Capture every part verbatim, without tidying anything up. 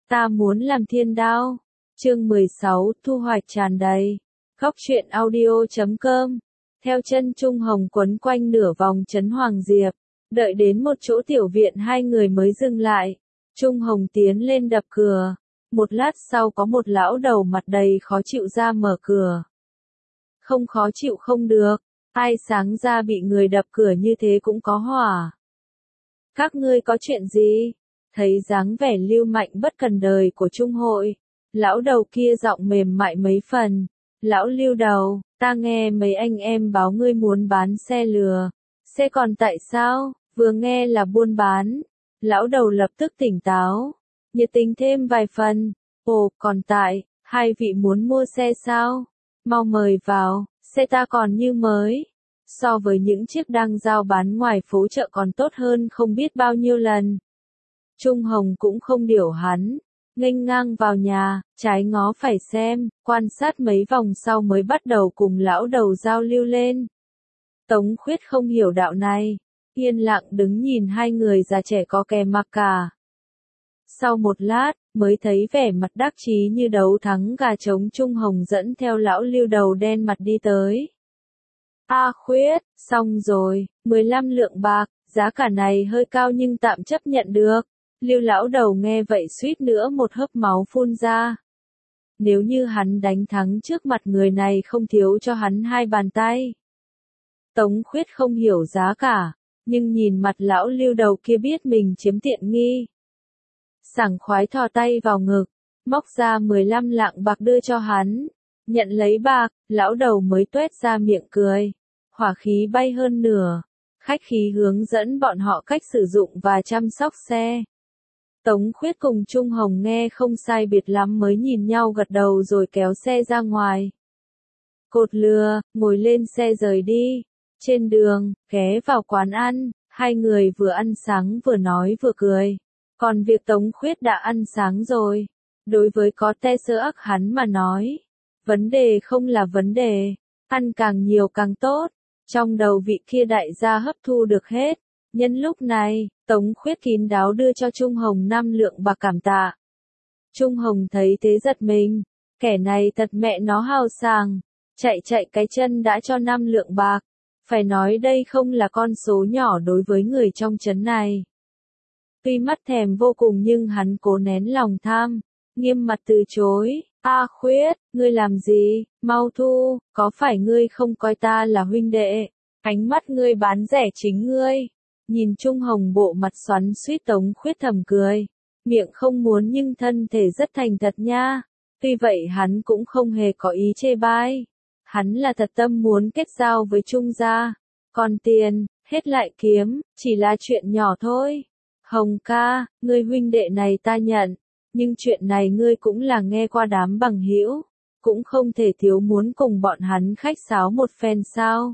Ta muốn làm thiên đao. Chương mười sáu, thu hoạch tràn đầy. Góc truyện audio chấm com. Theo chân Trung Hồng quấn quanh nửa vòng trấn Hoàng Diệp, đợi đến một chỗ tiểu viện hai người mới dừng lại. Trung Hồng tiến lên đập cửa. Một lát sau có một lão đầu mặt đầy khó chịu ra mở cửa. Không khó chịu không được, ai sáng ra bị người đập cửa như thế cũng có hỏa. Các ngươi có chuyện gì? Thấy dáng vẻ lưu mạnh bất cần đời của Trung Hội, lão đầu kia giọng mềm mại mấy phần. Lão Lưu đầu, ta nghe mấy anh em báo ngươi muốn bán xe lừa. Xe còn tại sao? Vừa nghe là buôn bán. Lão đầu lập tức tỉnh táo, nhiệt tình thêm vài phần. Ồ, còn tại, hai vị muốn mua xe sao? Mau mời vào, xe ta còn như mới. So với những chiếc đang giao bán ngoài phố chợ còn tốt hơn không biết bao nhiêu lần. Trung Hồng cũng không điểu hắn, nghênh ngang vào nhà, trái ngó phải xem, quan sát mấy vòng sau mới bắt đầu cùng lão đầu giao lưu lên. Tống Khuyết không hiểu đạo này, yên lặng đứng nhìn hai người già trẻ có kè mặc cả. Sau một lát, mới thấy vẻ mặt đắc chí như đấu thắng gà trống. Trung Hồng dẫn theo lão Lưu đầu đen mặt đi tới. A Khuyết, xong rồi, mười lăm lượng bạc, giá cả này hơi cao nhưng tạm chấp nhận được. Lưu lão đầu nghe vậy suýt nữa một hớp máu phun ra. Nếu như hắn đánh thắng trước mặt người này không thiếu cho hắn hai bàn tay. Tống Khuyết không hiểu giá cả, nhưng nhìn mặt lão Lưu đầu kia biết mình chiếm tiện nghi. Sảng khoái thò tay vào ngực, móc ra mười lăm lạng bạc đưa cho hắn. Nhận lấy bạc, lão đầu mới tuét ra miệng cười. Hỏa khí bay hơn nửa, khách khí hướng dẫn bọn họ cách sử dụng và chăm sóc xe. Tống Khuyết cùng Trung Hồng nghe không sai biệt lắm mới nhìn nhau gật đầu rồi kéo xe ra ngoài. Cột lừa, ngồi lên xe rời đi. Trên đường, ghé vào quán ăn, hai người vừa ăn sáng vừa nói vừa cười. Còn việc Tống Khuyết đã ăn sáng rồi. Đối với có te sơ ắc hắn mà nói, vấn đề không là vấn đề, ăn càng nhiều càng tốt. Trong đầu vị kia đại gia hấp thu được hết. Nhân lúc này, Tống Khuyết kín đáo đưa cho Trung Hồng năm lượng bạc cảm tạ. Trung Hồng thấy thế giật mình, kẻ này thật mẹ nó hào sảng, chạy chạy cái chân đã cho năm lượng bạc. Phải nói đây không là con số nhỏ đối với người trong trấn này. Tuy mắt thèm vô cùng nhưng hắn cố nén lòng tham, nghiêm mặt từ chối. A Khuyết, ngươi làm gì, mau thu, có phải ngươi không coi ta là huynh đệ, ánh mắt ngươi bán rẻ chính ngươi. Nhìn Trung Hồng bộ mặt xoắn suýt, Tống Khuyết thầm cười, miệng không muốn nhưng thân thể rất thành thật nha. Tuy vậy hắn cũng không hề có ý chê bai, hắn là thật tâm muốn kết giao với Trung gia, còn tiền, hết lại kiếm, chỉ là chuyện nhỏ thôi. Hồng ca, ngươi huynh đệ này ta nhận. Nhưng chuyện này ngươi cũng là nghe qua đám bằng hữu, cũng không thể thiếu muốn cùng bọn hắn khách sáo một phen sao.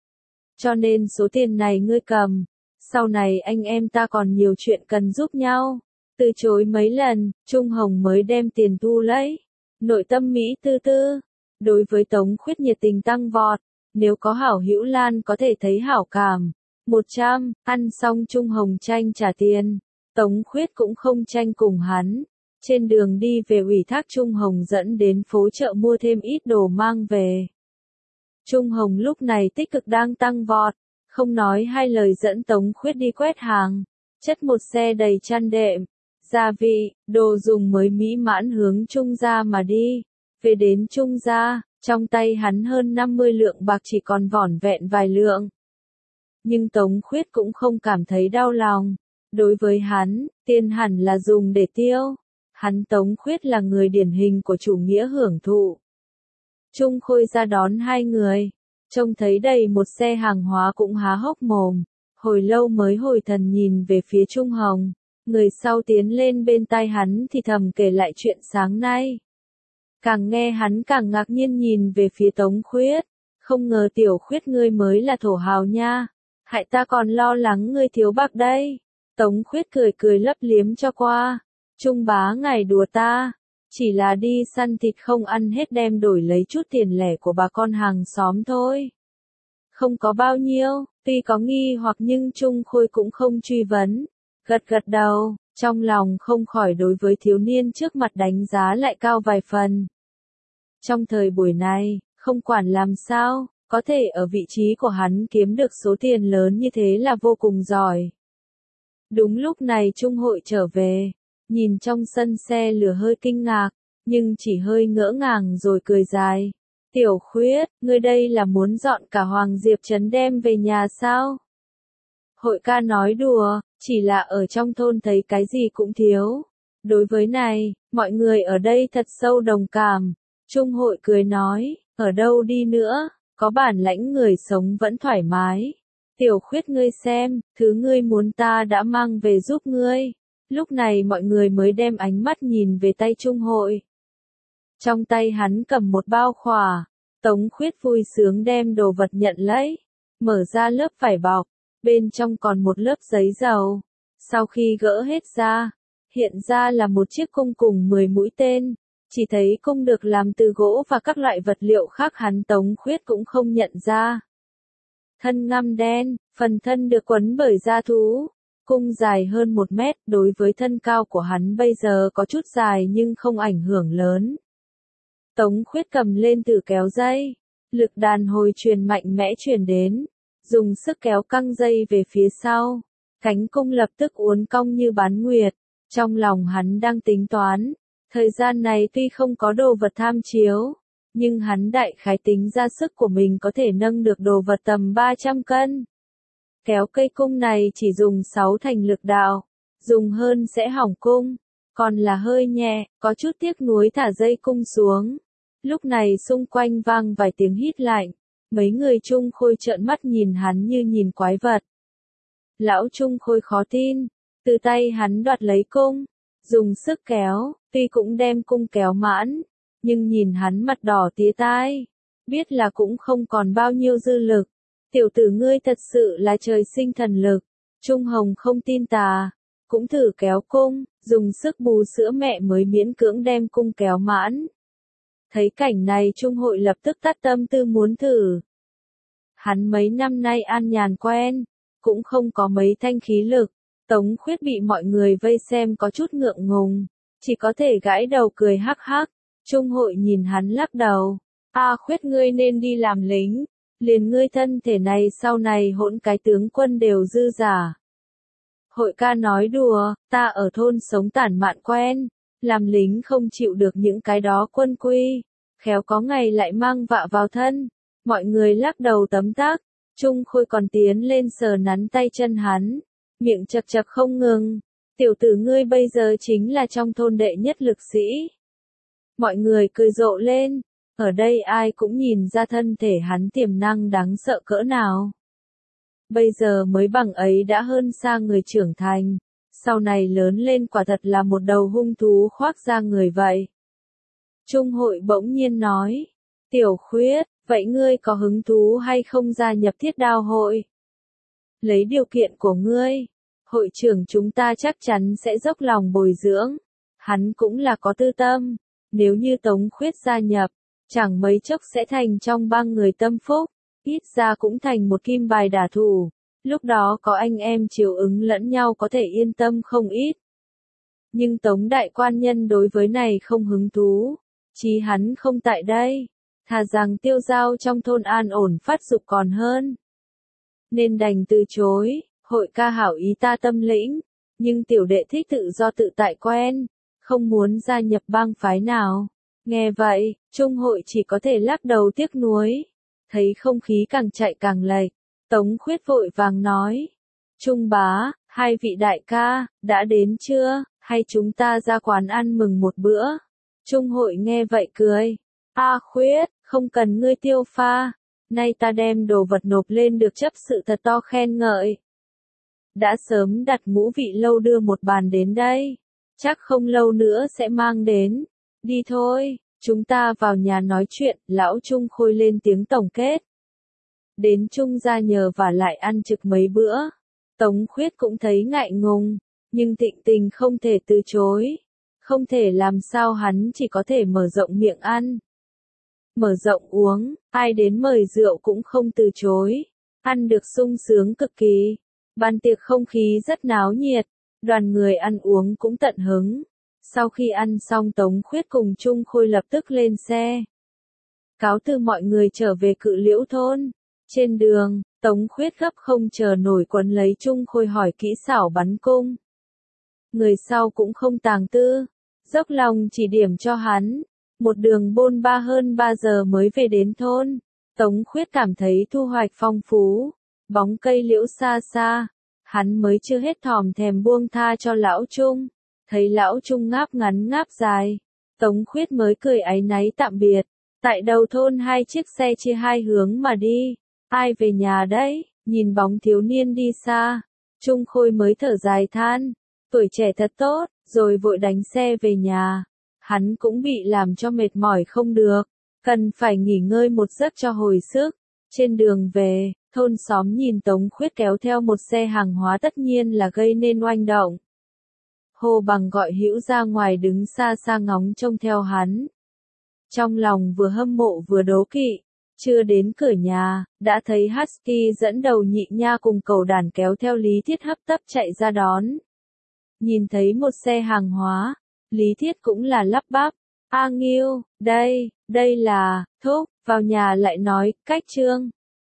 Cho nên số tiền này ngươi cầm, sau này anh em ta còn nhiều chuyện cần giúp nhau. Từ chối mấy lần, Trung Hồng mới đem tiền thu lấy. Nội tâm Mỹ tư tư, đối với Tống Khuyết nhiệt tình tăng vọt, nếu có hảo hữu Lan có thể thấy hảo cảm. một trăm, ăn xong Trung Hồng tranh trả tiền, Tống Khuyết cũng không tranh cùng hắn. Trên đường đi về ủy thác Trung Hồng dẫn đến phố chợ mua thêm ít đồ mang về. Trung Hồng lúc này tích cực đang tăng vọt, không nói hai lời dẫn Tống Khuyết đi quét hàng, chất một xe đầy chăn đệm, gia vị, đồ dùng mới mỹ mãn hướng Trung gia mà đi. Về đến Trung gia, trong tay hắn hơn năm mươi lượng bạc chỉ còn vỏn vẹn vài lượng. Nhưng Tống Khuyết cũng không cảm thấy đau lòng, đối với hắn, tiền hẳn là dùng để tiêu. Hắn Tống Khuyết là người điển hình của chủ nghĩa hưởng thụ. Trung Khôi ra đón hai người, trông thấy đầy một xe hàng hóa cũng há hốc mồm, hồi lâu mới hồi thần nhìn về phía Trung Hồng, người sau tiến lên bên tai hắn thì thầm kể lại chuyện sáng nay. Càng nghe hắn càng ngạc nhiên nhìn về phía Tống Khuyết, không ngờ tiểu Khuyết ngươi mới là thổ hào nha, hại ta còn lo lắng ngươi thiếu bạc đây. Tống Khuyết cười cười lấp liếm cho qua. Trung bá ngài đùa ta, chỉ là đi săn thịt không ăn hết đem đổi lấy chút tiền lẻ của bà con hàng xóm thôi. Không có bao nhiêu, tuy có nghi hoặc nhưng Trung Khôi cũng không truy vấn, gật gật đầu, Trong lòng không khỏi đối với thiếu niên trước mặt đánh giá lại cao vài phần. Trong thời buổi này, không quản làm sao, có thể ở vị trí của hắn kiếm được số tiền lớn như thế là vô cùng giỏi. Đúng lúc này Trung Hội trở về, nhìn trong sân xe lửa hơi kinh ngạc, nhưng chỉ hơi ngỡ ngàng rồi cười dài. Tiểu Khuyết, ngươi đây là muốn dọn cả Hoàng Diệp Trấn đem về nhà sao? Hội ca nói đùa, chỉ là ở trong thôn thấy cái gì cũng thiếu. Đối với này, mọi người ở đây thật sâu đồng cảm. Trung Hội cười nói, ở đâu đi nữa, có bản lãnh người sống vẫn thoải mái. Tiểu Khuyết ngươi xem, thứ ngươi muốn ta đã mang về giúp ngươi. Lúc này mọi người mới đem ánh mắt nhìn về tay Trung Hội. Trong tay hắn cầm một bao khỏa, Tống Khuyết vui sướng đem đồ vật nhận lấy, mở ra lớp vải bọc, bên trong còn một lớp giấy dầu. Sau khi gỡ hết ra, hiện ra là một chiếc cung cùng mười mũi tên, chỉ thấy cung được làm từ gỗ và các loại vật liệu khác hắn Tống Khuyết cũng không nhận ra. Thân ngăm đen, phần thân được quấn bởi da thú, cung dài hơn một mét, đối với thân cao của hắn bây giờ có chút dài nhưng không ảnh hưởng lớn. Tống Khuyết cầm lên thử kéo dây, lực đàn hồi truyền mạnh mẽ truyền đến, dùng sức kéo căng dây về phía sau, cánh cung lập tức uốn cong như bán nguyệt. Trong lòng hắn đang tính toán, thời gian này tuy không có đồ vật tham chiếu, nhưng hắn đại khái tính ra sức của mình có thể nâng được đồ vật tầm ba trăm cân. Kéo cây cung này chỉ dùng sáu thành lực đạo, dùng hơn sẽ hỏng cung, còn là hơi nhẹ, có chút tiếc nuối thả dây cung xuống. Lúc này xung quanh vang vài tiếng hít lạnh, mấy người Trung Khôi trợn mắt nhìn hắn như nhìn quái vật. Lão Trung Khôi khó tin, từ tay hắn đoạt lấy cung, dùng sức kéo, tuy cũng đem cung kéo mãn, nhưng nhìn hắn mặt đỏ tía tai, biết là cũng không còn bao nhiêu dư lực. Tiểu tử ngươi thật sự là trời sinh thần lực. Trung Hồng không tin tà, cũng thử kéo cung, dùng sức bù sữa mẹ mới miễn cưỡng đem cung kéo mãn. Thấy cảnh này Trung Hội lập tức tắt tâm tư muốn thử. Hắn mấy năm nay an nhàn quen, cũng không có mấy thanh khí lực. Tống Khuyết bị mọi người vây xem có chút ngượng ngùng, chỉ có thể gãi đầu cười hắc hắc. Trung Hội nhìn hắn lắc đầu, a Khuyết ngươi nên đi làm lính, liền ngươi thân thể này sau này hỗn cái tướng quân đều dư giả. Hội ca nói đùa, ta ở thôn sống tản mạn quen, làm lính không chịu được những cái đó quân quy, khéo có ngày lại mang vạ vào thân. Mọi người lắc đầu tấm tắc, Trung Khôi còn tiến lên sờ nắn tay chân hắn, miệng chập chập không ngừng. Tiểu tử ngươi bây giờ chính là trong thôn đệ nhất lực sĩ. Mọi người cười rộ lên, ở đây ai cũng nhìn ra thân thể hắn tiềm năng đáng sợ cỡ nào. Bây giờ mới bằng ấy đã hơn xa người trưởng thành, sau này lớn lên quả thật là một đầu hung thú khoác da người vậy. Trung Hội bỗng nhiên nói, Tiểu Khuyết, vậy ngươi có hứng thú hay không gia nhập Thiết Đao hội? Lấy điều kiện của ngươi, hội trưởng chúng ta chắc chắn sẽ dốc lòng bồi dưỡng. Hắn cũng là có tư tâm, nếu như Tống Khuyết gia nhập, chẳng mấy chốc sẽ thành trong bang người tâm phúc, ít ra cũng thành một kim bài đả thủ. Lúc đó có anh em chiều ứng lẫn nhau có thể yên tâm không ít. Nhưng Tống đại quan nhân đối với này không hứng thú, chí hắn không tại đây, thà rằng tiêu giao trong thôn an ổn phát dục còn hơn. Nên đành từ chối, hội ca hảo ý ta tâm lĩnh, nhưng tiểu đệ thích tự do tự tại quen, không muốn gia nhập bang phái nào. Nghe vậy, Trung Hội chỉ có thể lắc đầu tiếc nuối, thấy không khí càng chạy càng lệch, Tống Khuyết vội vàng nói, Trung bá, hai vị đại ca, đã đến chưa, hay chúng ta ra quán ăn mừng một bữa? Trung Hội nghe vậy cười, a Khuyết, không cần ngươi tiêu pha, nay ta đem đồ vật nộp lên được chấp sự thật to khen ngợi. Đã sớm đặt ngũ vị lâu đưa một bàn đến đây, chắc không lâu nữa sẽ mang đến, đi thôi. Chúng ta vào nhà nói chuyện, lão Trung Khôi lên tiếng tổng kết. Đến Trung gia nhờ và lại ăn trực mấy bữa. Tống Khuyết cũng thấy ngại ngùng, nhưng Thịnh Tình không thể từ chối. Không thể làm sao hắn chỉ có thể mở rộng miệng ăn. Mở rộng uống, ai đến mời rượu cũng không từ chối. Ăn được sung sướng cực kỳ. Bàn tiệc không khí rất náo nhiệt. Đoàn người ăn uống cũng tận hứng. Sau khi ăn xong Tống Khuyết cùng Trung Khôi lập tức lên xe. Cáo từ mọi người trở về Cự Liễu thôn. Trên đường, Tống Khuyết gấp không chờ nổi quấn lấy Trung Khôi hỏi kỹ xảo bắn cung. Người sau cũng không tàng tư, dốc lòng chỉ điểm cho hắn. Một đường bôn ba hơn ba giờ mới về đến thôn. Tống Khuyết cảm thấy thu hoạch phong phú, bóng cây liễu xa xa. Hắn mới chưa hết thòm thèm buông tha cho lão Trung. Thấy lão Trung ngáp ngắn ngáp dài, Tống Khuyết mới cười áy náy tạm biệt. Tại đầu thôn hai chiếc xe chia hai hướng mà đi. Ai về nhà đấy? Nhìn bóng thiếu niên đi xa, Trung Khôi mới thở dài than. Tuổi trẻ thật tốt, rồi vội đánh xe về nhà. Hắn cũng bị làm cho mệt mỏi không được, cần phải nghỉ ngơi một giấc cho hồi sức. Trên đường về, thôn xóm nhìn Tống Khuyết kéo theo một xe hàng hóa tất nhiên là gây nên oanh động. Hồ Bằng gọi Hữu ra ngoài đứng xa xa ngóng trông theo hắn. Trong lòng vừa hâm mộ vừa đố kỵ, chưa đến cửa nhà, đã thấy Husky dẫn đầu Nhị Nha cùng cẩu đàn kéo theo Lý Thiết hấp tấp chạy ra đón. Nhìn thấy một xe hàng hóa, Lý Thiết cũng là lắp bắp. A Nghiêu, đây, đây là, thúc, vào nhà lại nói, cách trương.